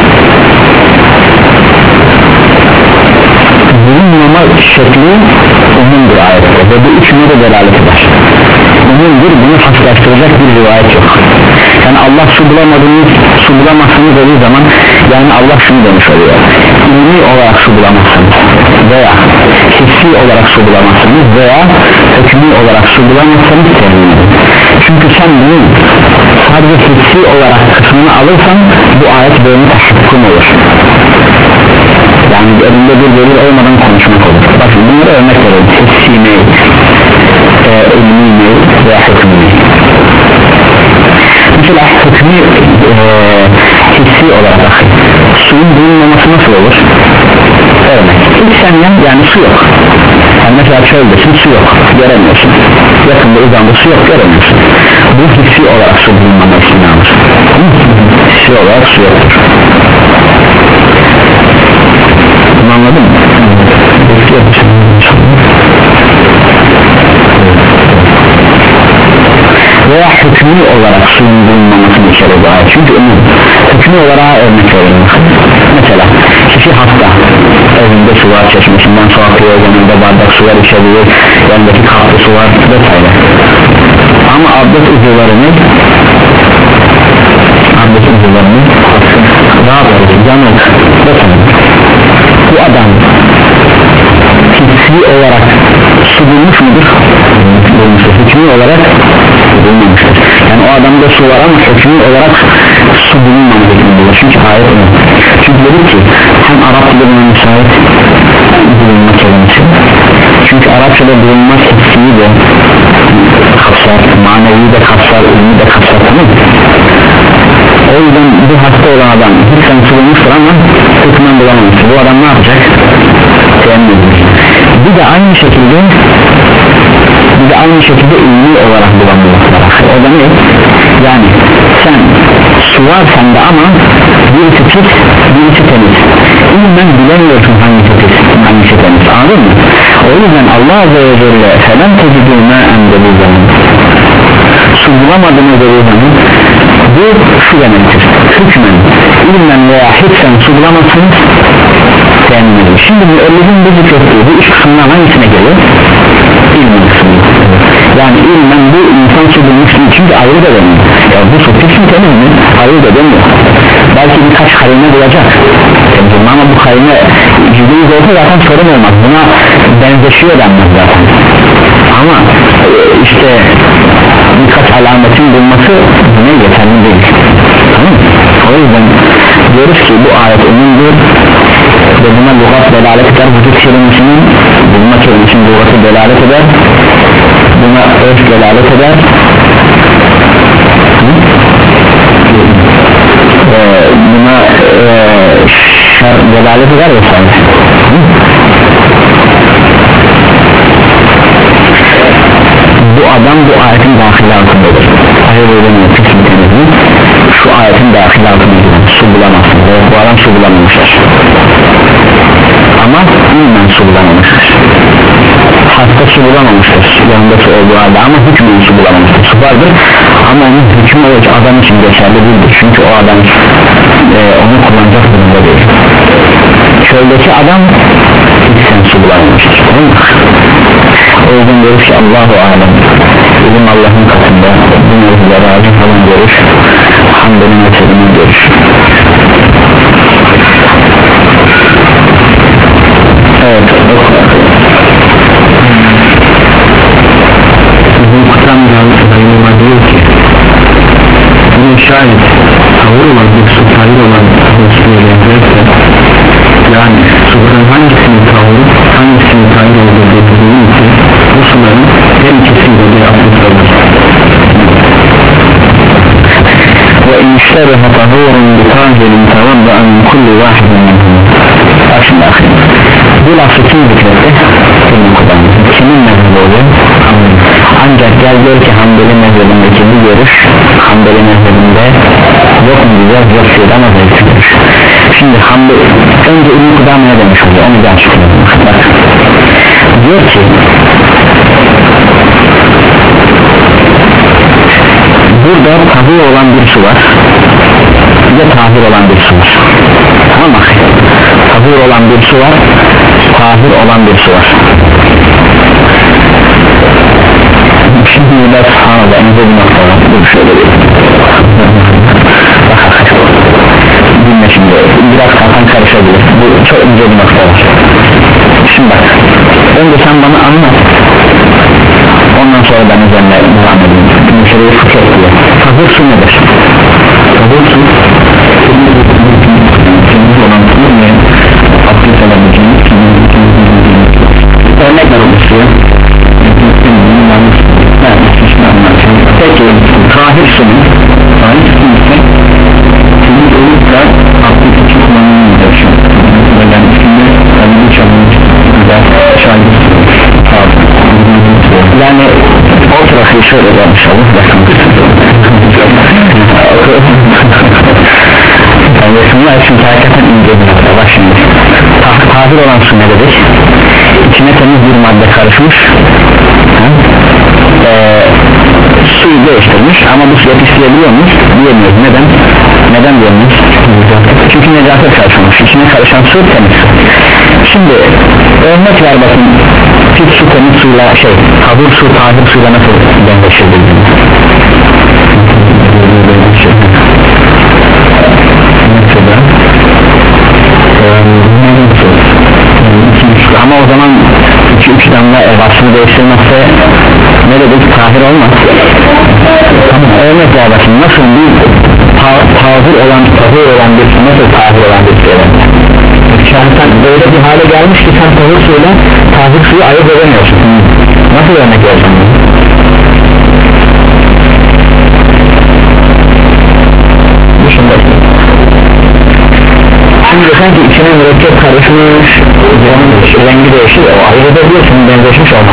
Bulunmama şekli umumdur ayette ve bu üçüne de delalet eder. Umumdur, bunu haslaştıracak bir rivayet yok. Yani Allah su bulamadığını, su bulamazsınız dediği zaman yani Allah şunu demiş oluyor: ilmi olarak su bulamazsınız veya hissi olarak su bulamazsınız veya hükmü olarak su bulamazsınız temin edin. Çünkü sen bunu sadece hissi olarak kısmını alırsan bu ayet böyle taşıkkın olur. Yani elinde bir delil olmadan konuşmak olur. Bakın bunlara örnek verelim. Hissi ne, e, ilmi ne veya hükmü ne. Mesela hükmü e, hissi olarak suyun bulunmaması nasıl olur? Örnek. İlk sen yan, yani su yok. Yani mesela çöldesin, su yok, göremiyorsun. Yakında uzanda su yok, göremiyorsun. Bu hissi olarak su bulunmama ismini alır. Hissi olarak su yoktur. Bunu anladın mı? Veya hükmü olarak suyun bulunmamasını içerir bu ayet. Çünkü umum hükmü olarak örnek verelim. Mesela kişi hasta, evinde su var, çeşmesinden su akıyor, yanında bardak su var, içebilir, yanındaki kaplı su var vesaire. Ama abdest uzuvlarını abdest uzuvlarını rahat olur, yanık vesaire. Bu adam hissi olarak su bulmuş mudur? Bulmuştur. Hükmü olarak bulmamıştır. Yani o adamda su var ama hükmü olarak su bulunmamıştır. Çünkü ayet mi? Çünkü dedik ki hem Arap dilinin müsait bulunma kelimesi. Çünkü Arapçada bulunmaz hissiyi de kapsar, manevi de kapsar, ilmi de kapsar, tamam mı? O yüzden bu hasta olan adam hissen su bulmuştur ama hükmen bulamamıştır. Bu adam ne yapacak? Bir de aynı şekilde bir de aynı şekilde ilmi olarak bulamıyorlar. O da ne? Yani sen su var sende ama birisi pis, birisi temiz. İlmen bilemiyorsun hangisi pis, hangisi temiz. Anladın mı? O yüzden Allah Azze ve Celle falan tecidûmâ emdeli zaman su bulamadığını dediği zaman bu şu demektir: hükmen, ilmen veya hissen su bulamazsınız temin edin. Şimdi bu ellezin bu zikrettiği bu üç kısımdan hangisine geliyor? İlmen kısmı. Yani ilmen bu insan su bulmuş değil, çünkü ayrı da demiyor. Ya bu su pis mi temiz mi? Ayrı da demiyor. Belki birkaç karine bulacak ama bu karine yüzde yüz olsa zaten sorun olmaz, buna benzeşiyor denmez zaten. Ama işte birkaç alametin bulması buna yeterli değil. Tamam mı? O yüzden diyoruz ki bu ayet umumdur ve buna lügat delalet eder. Vücut kelimesinin bulma kelimesinin lügatı delalet eder, buna örf delalet eder, ee, buna e, şer delalet eder vesaire. Bu adam bu ayetin dahili altındadır. Hayırlı kısmı temizliği şu ayetin dahili altındadır. Su bulamazsın. Bu adam su bulamamışlar. Ama ilmen su bulamamışlar. Hasta su bulamamıştır. Yanında su olduğu halde ama hükmen su bulamamıştır. Su vardır ama onun hükmü o adam için geçerli değildir çünkü o adam e, onu kullanacak durumda değil. Çöldeki adam hiç sensi bulamamıştır. O yüzden görüş ki Allahu alem, bizim Allah'ın katında bu mevzulara acı falan görüş, Hanbeli mezhebinin görüş. Evet, bu kutan yayınıma diyor ki bunun şayet tavır olan bir su, tavır olan bir suya benzerse, yani suların hangisinin tavrı hangisinin tavrı olduğu belirlediği için bu suların her ikisiyle de yapılır. Ve inşterha tahurun bi tahilin tavadda min kulli vahidin minhum. Şimdi bu lafı kim zikretti? Kimin mezhebi oluyor? Ancak gel gör ki Hanbeli mezhebindeki bu görüş Hanbeli mezhebinde yok mu diyeceğiz, yok değil ama zevkli görüş. Şimdi Hanbeli önce İbn-i Kudama'ya demiş oluyor, onu bir açıklayalım. Diyor ki burada tahir olan bir su var, bir de tahir olan bir su var. Tamam mı? Tahir olan bir su var, tahir olan bir su var. Şimdi burada subhanallah ince bir nokta var. Dur şöyle bir dinle şimdi, biraz kafan karışabilir. Bu çok ince bir nokta var. Şimdi bak, önce sen bana anlat, ondan sonra ben üzerine devam edeyim. Meseleyi fıkıh diyor. Tahir su nedir? Tahir su temiz olan su ne? Abdest alabileceğimiz örnek ver oluşuyor. Peki tahir su ne? Tahir su ise temiz olursa abdest için kullanılmıyor. Yani üstünde önemli çalınmış güzel şahit yani o trafiği şöyle olmuş olur yani resimler için hakikaten ince bir nokta var. Şimdi tahir olan su ne dedik? İçine temiz bir madde karışmış, ee, suyu değiştirmiş ama bu suya pisleyebiliyor muyuz? Diyemiyoruz. Neden? Neden diyemiyoruz? Çünkü necaset karışmış, içine karışan su temiz. Şimdi örnek ver bakın, pis su temiz suyla şey, tahir su tahir suyla nasıl benzeşir birbirine? Ama o zaman iki üç damla vasfını değiştirmezse ne dedik, tahir olmaz. Tamam, örnek ver bakın, nasıl bir tahir olan tahir olan bir su nasıl tahir olan bir su olan? Şahsen böyle bir hale gelmiş ki sen tahir suyla tahir suyu ayırt edemiyorsun. Nasıl örnek vereceğim? Şimdi sanki içine mürekkep karışmış, rengi değişir, o ayırt edebiliyorsun, benzeşmiş olmak.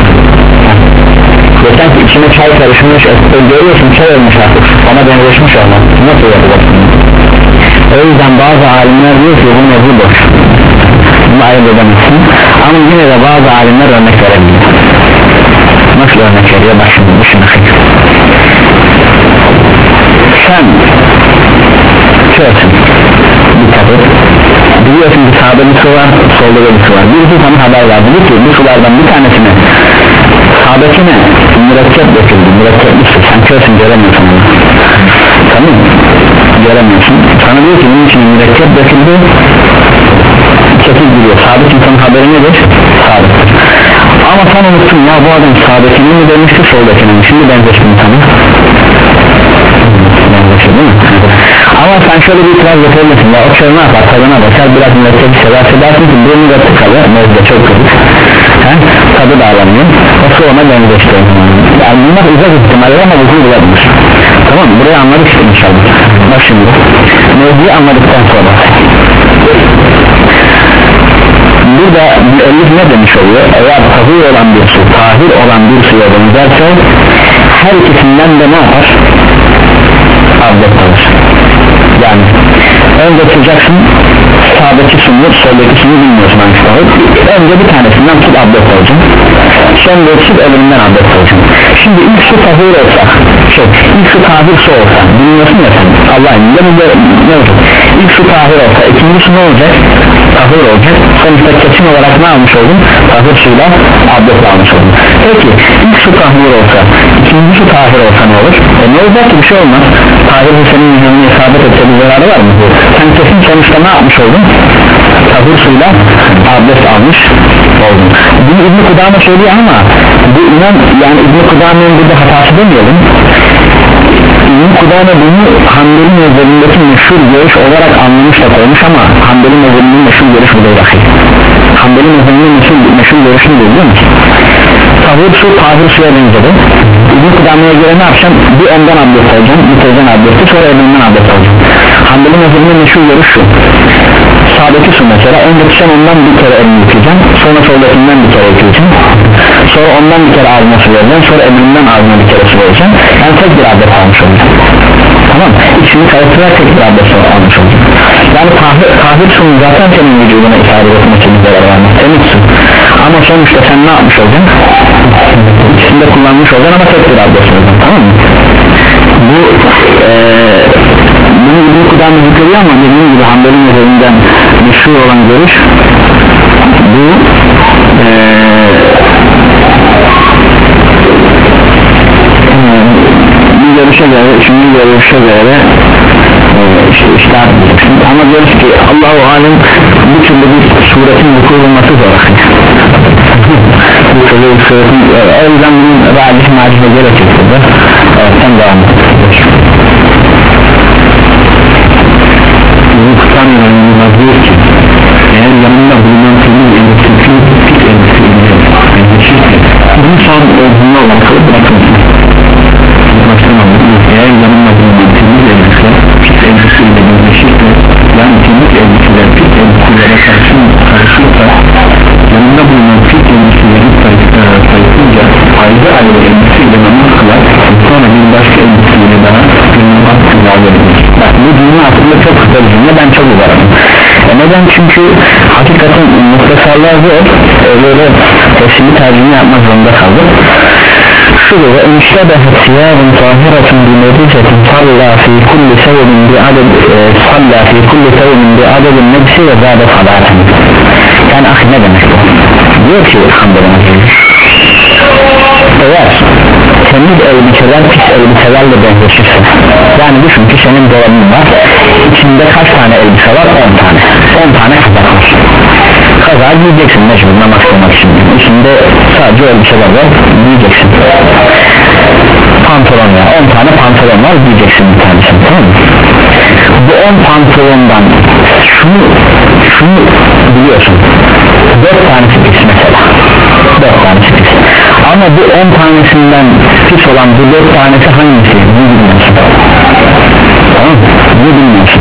Ve sanki içine çay karışmış, görüyorsun çay olmuş artık, ona benzeşmiş olmak. Nasıl yapılır? O yüzden bazı alimler diyor ki bu mevzu boş, bunu ayırt edemezsin. Ama yine de bazı alimler örnek verebiliyor. Nasıl örnek veriyor? Bak şimdi düşünün. Sen çörsün, dikkat et, biliyorsun ki sağda bir su var, solda bir su var. Birisi sana haber verdi, diyor ki bu sulardan bir tanesine sağdakine mürekkep döküldü, mürekkepli su, sen körsün, göremiyorsun onu. Tamam mı? Göremiyorsun. Sana diyor ki bunun içine mürekkep döküldü, çekil gidiyor. Sağdaki insanın haberi nedir? Sağdaktır. Ama sen unuttun ya, bu adam sağdakini mi demişti, soldakini mi? Şimdi benzeştin sana. Benzeştin değil mi? Ama sen şöyle bir itiraz yapabilirsin ya, o çöl ne yapar, tadına bakar, biraz mürekkep severse dersin ki burnu da tıkalı, mevzde çok kırık, tadı da alamıyor, o su ona benzeşti. Yani bunlar uzak ihtimaller ama uzun bulabilir. Tamam mı? Burayı anladık işte inşallah. Bak şimdi mevzuyu anladıktan sonra burada müellif ne demiş oluyor? Eğer tahir olan bir su, tahir olan bir suya benzerse her ikisinden de ne yapar? Abdest alır. Yani önce tutacaksın, sağdaki sunu soldaki sunu bilmiyorsun hangisi tahir. Önce bir tanesinden tut abdest alacağım, sonra tut elinden abdest alacağım. Şimdi ilk su tahir olsa şey, ilk su tahir su olsa bilmiyorsun ya sen Allah'ın ne olacak? İlk su tahir olsa ikinci su ne olacak? Tahir olacak. Sonuçta kesin olarak ne almış oldun? Tahir suyla abdest almış oldun. Peki ilk su tahir olsa ikinci su tahir olsa ne olur? E ne olacak ki bir şey olmaz. Tahir senin yüzünü isabet etse bir zararı var mı? Sen kesin sonuçta ne yapmış oldun? Tahir suyla abdest almış oldun. Bunu İbn-i Kudame söylüyor ama bu inan yani İbn-i Kudame'nin burada hatası demeyelim. İbn-i Kudame bunu Hanbeli mezhebindeki meşhur görüş olarak anlamış da koymuş ama Hanbeli mezhebinin meşhur görüş bu değil ahi. Hanbeli mezhebinin meşhur, meşhur görüşünü biliyor musun? Tahir su tahir suya benzedi. İbn-i Kudame'ye göre ne yapacağım? Bir ondan abdest alacağım, bir tezden abdesti, sonra elinden abdest alacağım. Hanbeli mezhebinin meşhur görüş şu: sağdaki su mesela önceki sen ondan bir kere elini yıkayacağım, sonra soldakinden bir kere yıkayacağım, sonra ondan bir kere ağzına su vereceğim, sonra elinden ağzına bir kere su vereceğim. Yani tek bir abdest almış olacağım. Tamam, ikisini karıştırarak tek bir abdest almış olacağım. Yani tahir, tahir suyun zaten senin vücuduna ifade etmek için zarar vermez, temiz su. Ama sonuçta sen ne yapmış olacaksın? İkisini de kullanmış olacaksın ama tek bir abdest olacaksın, tamam mı? Bu eee bunu İbn-i Kudame zikrediyor ama dediğim gibi Hanbeli mezhebinden meşhur olan görüş bu ee, bir görüşe göre şimdi görüşe göre e, işte işler ama görüş ki Allah-u Alem bir türlü bir suretin vuku olması zor bu türlü bir suretin o yüzden bunun racih macihe gerekirse de evet sen devam et. Bunu tutan yanında diyor ki eğer yanında bulunan senin elbisesi pis elbise elbisesi bunu son olduğuna alakalı bırakılsın. Eğer yanında bulunan temiz elbise pis elbiseyle birleşirse yani temiz elbiseler pis elbiselere karşı karışırsa yanında bulunan pis elbiseleri sayısınca ayrı ayrı elbiseyle namaz kılar sonra bir başka elbiseyle daha bir namaz kılar. Bak bu cümle aslında çok kısa bir cümle, ben çok uzarım. E neden? Çünkü hakikaten muhtasarlar zor, e, böyle tefsirli tercüme yapmak zorunda kaldık. Şurada ve enşebehet siyâbın tahiratın bimedicetin sallâ fî kulli sevmin bi aded sallâ fî kulli sevmin bi adedin nebsi ve zâde salâtin. Yani ah ne demek bu? Diyor ki Hanbeli'nin eğer temiz elbiseler pis elbiselerle benzeşirse, yani düşün ki senin dolabın var, içinde kaç tane elbise var? on tane on tane kazak var. Kazağı giyeceksin mecbur namaz kılmak için, içinde sadece elbiseler var, giyeceksin. Pantolon var, on tane pantolon var, giyeceksin bir tanesini, tamam mı? Bu on pantolondan şunu şunu biliyorsun, dört tanesi pis mesela, dört tanesi pis. Ama bu on tanesinden pis olan bu dört tanesi hangisi? Bunu bilmiyorsun. Tamam, bunu bilmiyorsun.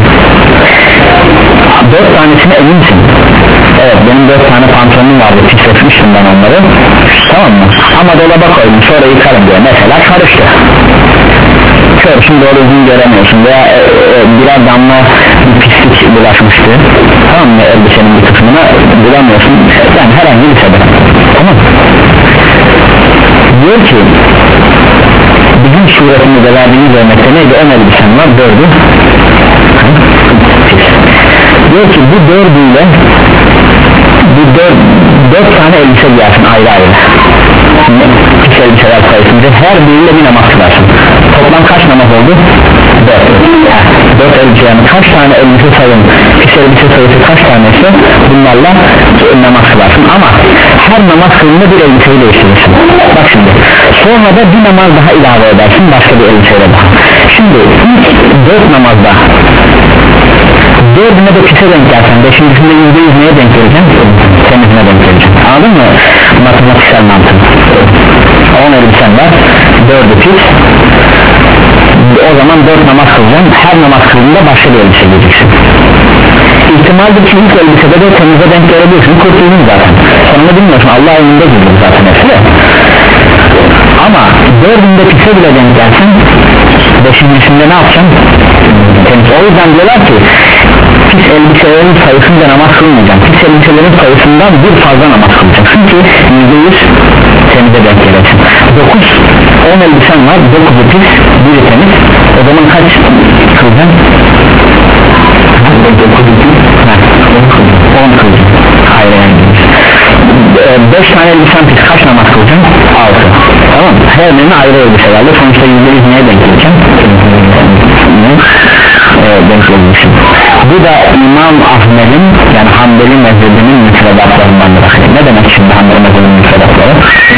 Dört tanesine eminsin. Evet, benim dört tane pantolonum vardı, pisletmiştim ben onları. Tamam mı? Ama dolaba koydum, sonra yıkarım diyor. Mesela karıştı. Körsün, doğru düzgün göremiyorsun veya e, e, birer damla bir pislik bulaşmıştı. Tamam mı? Elbisenin bir kısmına bulamıyorsun. Yani herhangi bir sebep. Tamam mı? Diyor ki bizim suretimize verdiğimiz örnekte neydi? on elbisen var, dördü diyor ki bu dördüyle bu dört, dört tane elbise giyersin ayrı ayrı, pis elbiseler sayısında her biriyle bir namaz kılarsın. Toplam kaç namaz oldu? dört. dört elbise, yani kaç tane elbise sayın, pis elbise sayısı kaç tanesi, bunlarla namaz kılarsın ama her namaz kılında bir elbiseyi değiştirirsin. Bak şimdi sonra da bir namaz daha ilave edersin başka bir elbiseyle daha. Şimdi ilk dört namazda dördüne de pise denk gelsen beşincisinde yüzde yüz neye denk geleceksin? Temizine denk geleceksin. Anladın mı? Matematiksel mantık. on elbisen var, dördü pis, o zaman dört namaz kılacaksın, her namaz kılında başka bir elbise giyeceksin. İhtimaldir ki ilk elbisede de temize denk gelebilirsin, kurtuldun zaten. Sonunda bilmiyorsun, Allah önünde gidiyor zaten hepsi. Ama dördünde pise bile denk gelsin, beşincisinde ne yapacaksın? Temiz. O yüzden diyorlar ki pis elbiselerin sayısınca namaz kılmayacaksın, pis elbiselerin sayısından bir fazla namaz kılacaksın ki yüzde yüz temize denk gelesin. Dokuz on elbisen var, dokuzu pis biri temiz, o zaman kaç kılacaksın? on kılacaksın. Hayır yani beş tane elbisen pis kaç namaz kılacaksın? altı. Tamam, her birine ayrı elbiselerle sonuçta yüzde yüz neye denk geleceksin? Ee, denk geleceksin. Bu da İmam Ahmet'in yani Hanbeli mezhebinin müfredatlarındandır. Ne demek şimdi Hanbeli mezhebinin müfredatları?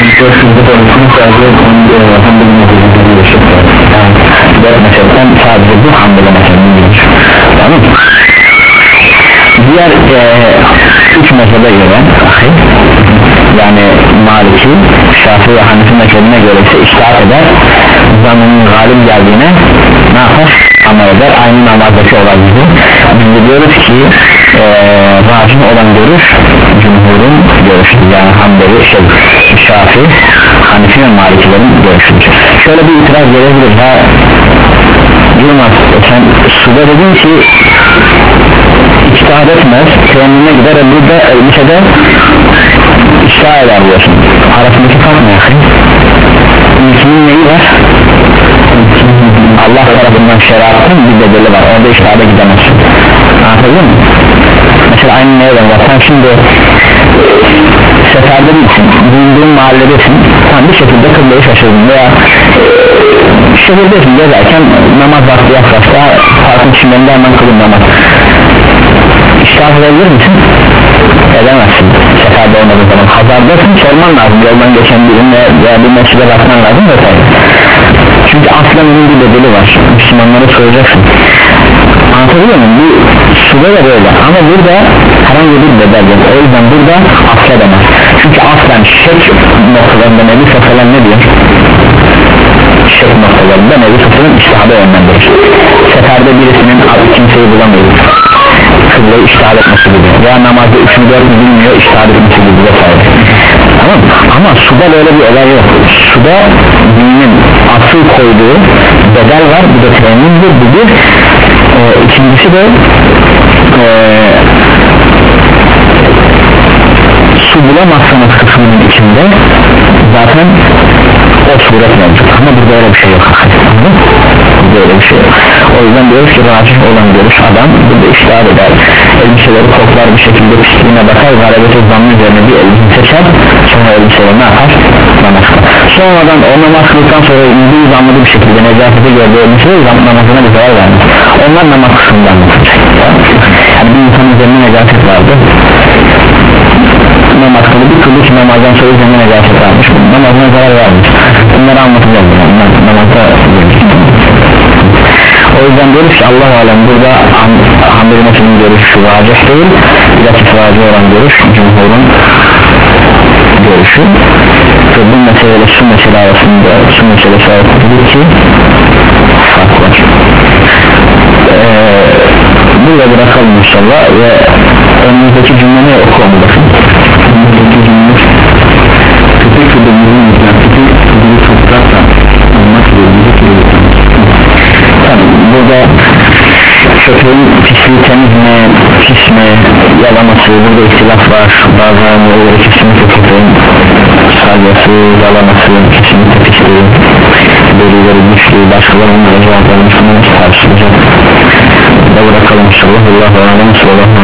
dört mezhepten sadece bu Hanbeli mezhebinin gelir. Tamam mı? Diğer e, üç mezhebe göre yani Maliki, Şafii ve Hanefi mezhebine göre ise iştahat eder, zanının galip geldiğine ne yapar? Amel eder, aynı namazdaki olay gibi. Biz diyoruz ki e, racih olan görüş cumhurun görüşüdür, yani Hanbeli, şey, Şafii, Hanefi ve Malikilerin görüşüdür. Şöyle bir itiraz gelebilir, ha Yılmaz sen suda dedin ki İçtihat etmez, teyemmüne gider, burada elbisede iştihad eder diyorsun. Arasındaki fark ne yakın? İlkinin neyi var? Allah tarafından şeriatın bir bedeli var, orada iştihada gidemezsin. Anladın mı? Mesela aynı neye var? Sen şimdi seferde değilsin, bulunduğun mahalledesin, sen bir şekilde kıbleyi şaşırdın veya şehirdesin, gezerken namaz vakti yaklaşta parkın çimlerinde hemen kılın namaz. İştihad edebilir misin? Edemezsin seferde olmadığı zaman. Hazardasın, sorman lazım, yoldan geçen birine veya bir mescide bakman lazım vesaire. Çünkü aslen onun bir bedeli var, Müslümanlara soracaksın. Anlatabiliyor muyum? Bu suda da böyle ama burada herhangi bir bedel yok, o yüzden burada affedemez. Çünkü aslen şek noktalarında nevi falan ne diyor? Şek noktalarında nevi falan iştihada yönlendirir. Seferde birisinin adı kimseyi bulamıyor, kıbleyi iştihad etmesi gibi veya namazda üçünü dördünü bilmiyor, iştihad etmesi gibi vesaire. Tamam, ama suda böyle bir olay yok. Suda dinin asıl koyduğu bedel var, bu da teyemmümdür, bu bir. Ee, ikincisi de ee, su bulamazsanız kısmının içinde zaten o suret mevcut, ama burada öyle bir şey yok. Burada öyle bir şey yok. O yüzden diyoruz ki racih olan görüş adam burada iştihad eder, elbiseleri koklar, bir şekilde pisliğine bakar, galibeti zannı üzerine bir elbise seçer, sonra elbiseleri ne yapar? Namaz kılar. Sonradan o namaz kıldıktan sonra yüzde yüz anladığı bir şekilde necaseti gördüğü elbiseleri namazına bir zarar vermez. Onlar namaz kısmından bakacak. Yani bir insanın üzerine necaset vardı, namaz kıldı, bir türlü ki namazdan sonra üzerine necaset varmış, namazına zarar vermiş. Bunları anlatacağız yani, namazda o yüzden diyoruz ki Allah-u Alem burada Hanbeli mezhebinin görüşü racih değil, bilakis racih olan görüş cumhurun görüşü ve bu meseleyle şu mesele arasında şu meselesi arasında ki fark var. Ee, burada bırakalım inşallah ve önümüzdeki cümleyi okuyalım. Bakın önümüzdeki cümle köpek ve dönümün mütlakiti bir toprakla olmak zorunda ki burada köpeğin pisliği temiz mi, pis mi, yalaması, burada ihtilaf var. Bazılarına göre kesinlikle köpeğin salyası, yalaması, kesinlikle pisliği, derileri güçlü, başkalarının cevaplarını sunulmuş tartışılacak. Da bırakalım inşallah. Allah'a emanet olun.